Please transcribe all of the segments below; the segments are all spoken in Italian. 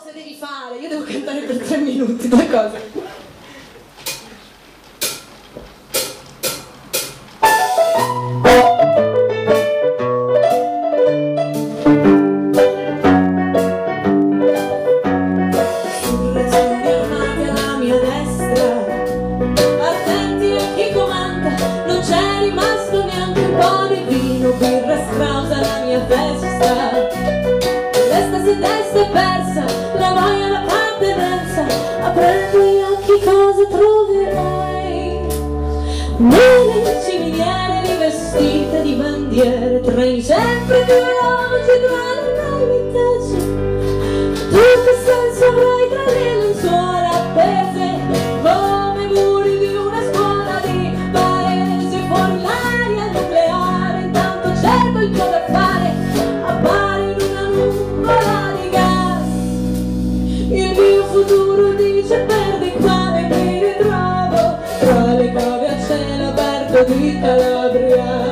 cose devi fare? Io devo cantare per 3 minuti, 2 cose. È persa, la voglia, l'appartenenza, aprendo gli occhi cosa troverai? Mille ciminiere rivestite di bandiere, treni sempre più veloci, due taci. Tu che senso avrai tra le lenzuola appese, come muri di una scuola di paese, fuori l'aria nucleare, intanto cerco il tuo da fare, appare in una nuvola. Il mio futuro dice perdi qua e mi ritrovo tra le cave a cielo aperto di Calabria.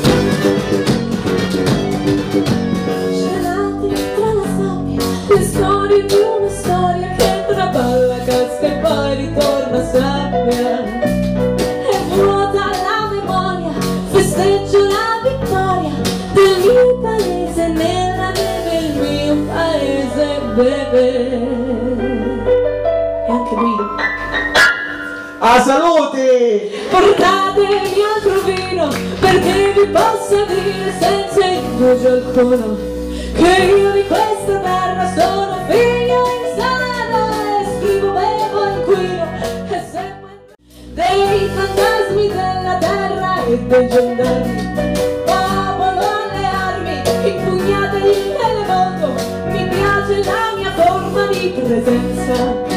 Gelati tra la sabbia, le storie di una storia che traballa, casca e poi ritorna sabbia. È vuota la memoria, festeggio la vittoria del mio paese, nella neve il mio paese beve. A salute! Portatemi altro vino perché vi possa dire senza indugio alcuno che io di questa terra sono figlio insano e scrivo, bevo, inquino e seguo dei fantasmi della terra e dei gendarmi. Popolo alle armi, impugnate il televoto, mi piace la mia forma di presenza.